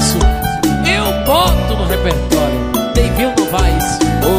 isso eu boto no repertório. David Novaes,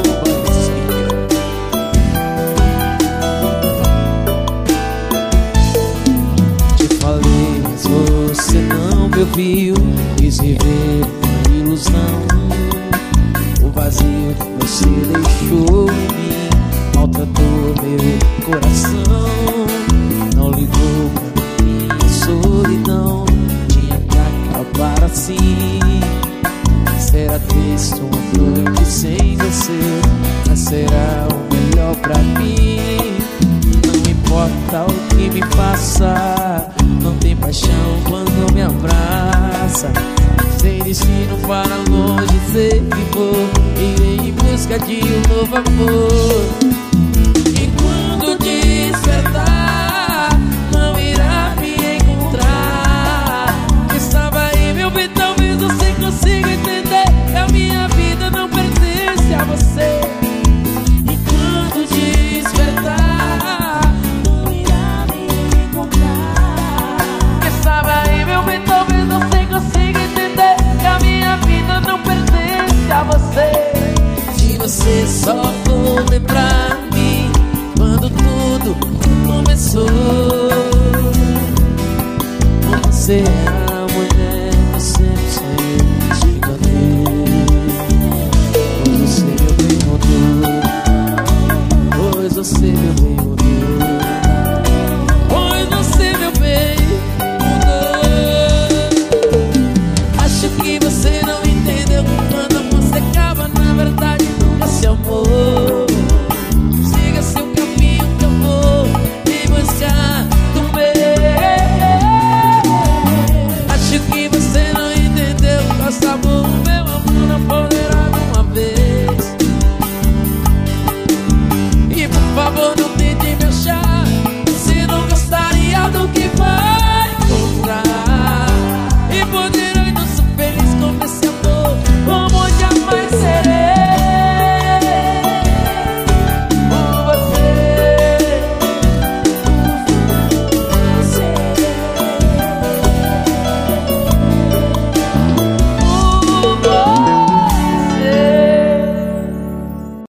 te falei, mas você não me ouviu. Quis viver uma ilusão. O vazio que você deixou em mim maltratou meu coração. Não ligou pra minha solidão. Tinha que acabar assim. Será triste uma noite sem você, mas será o melhor pra mim. Não importa o que me faça, não tem paixão quando me abraça. Sem destino para longe sei que vou, irei em busca de um novo amor.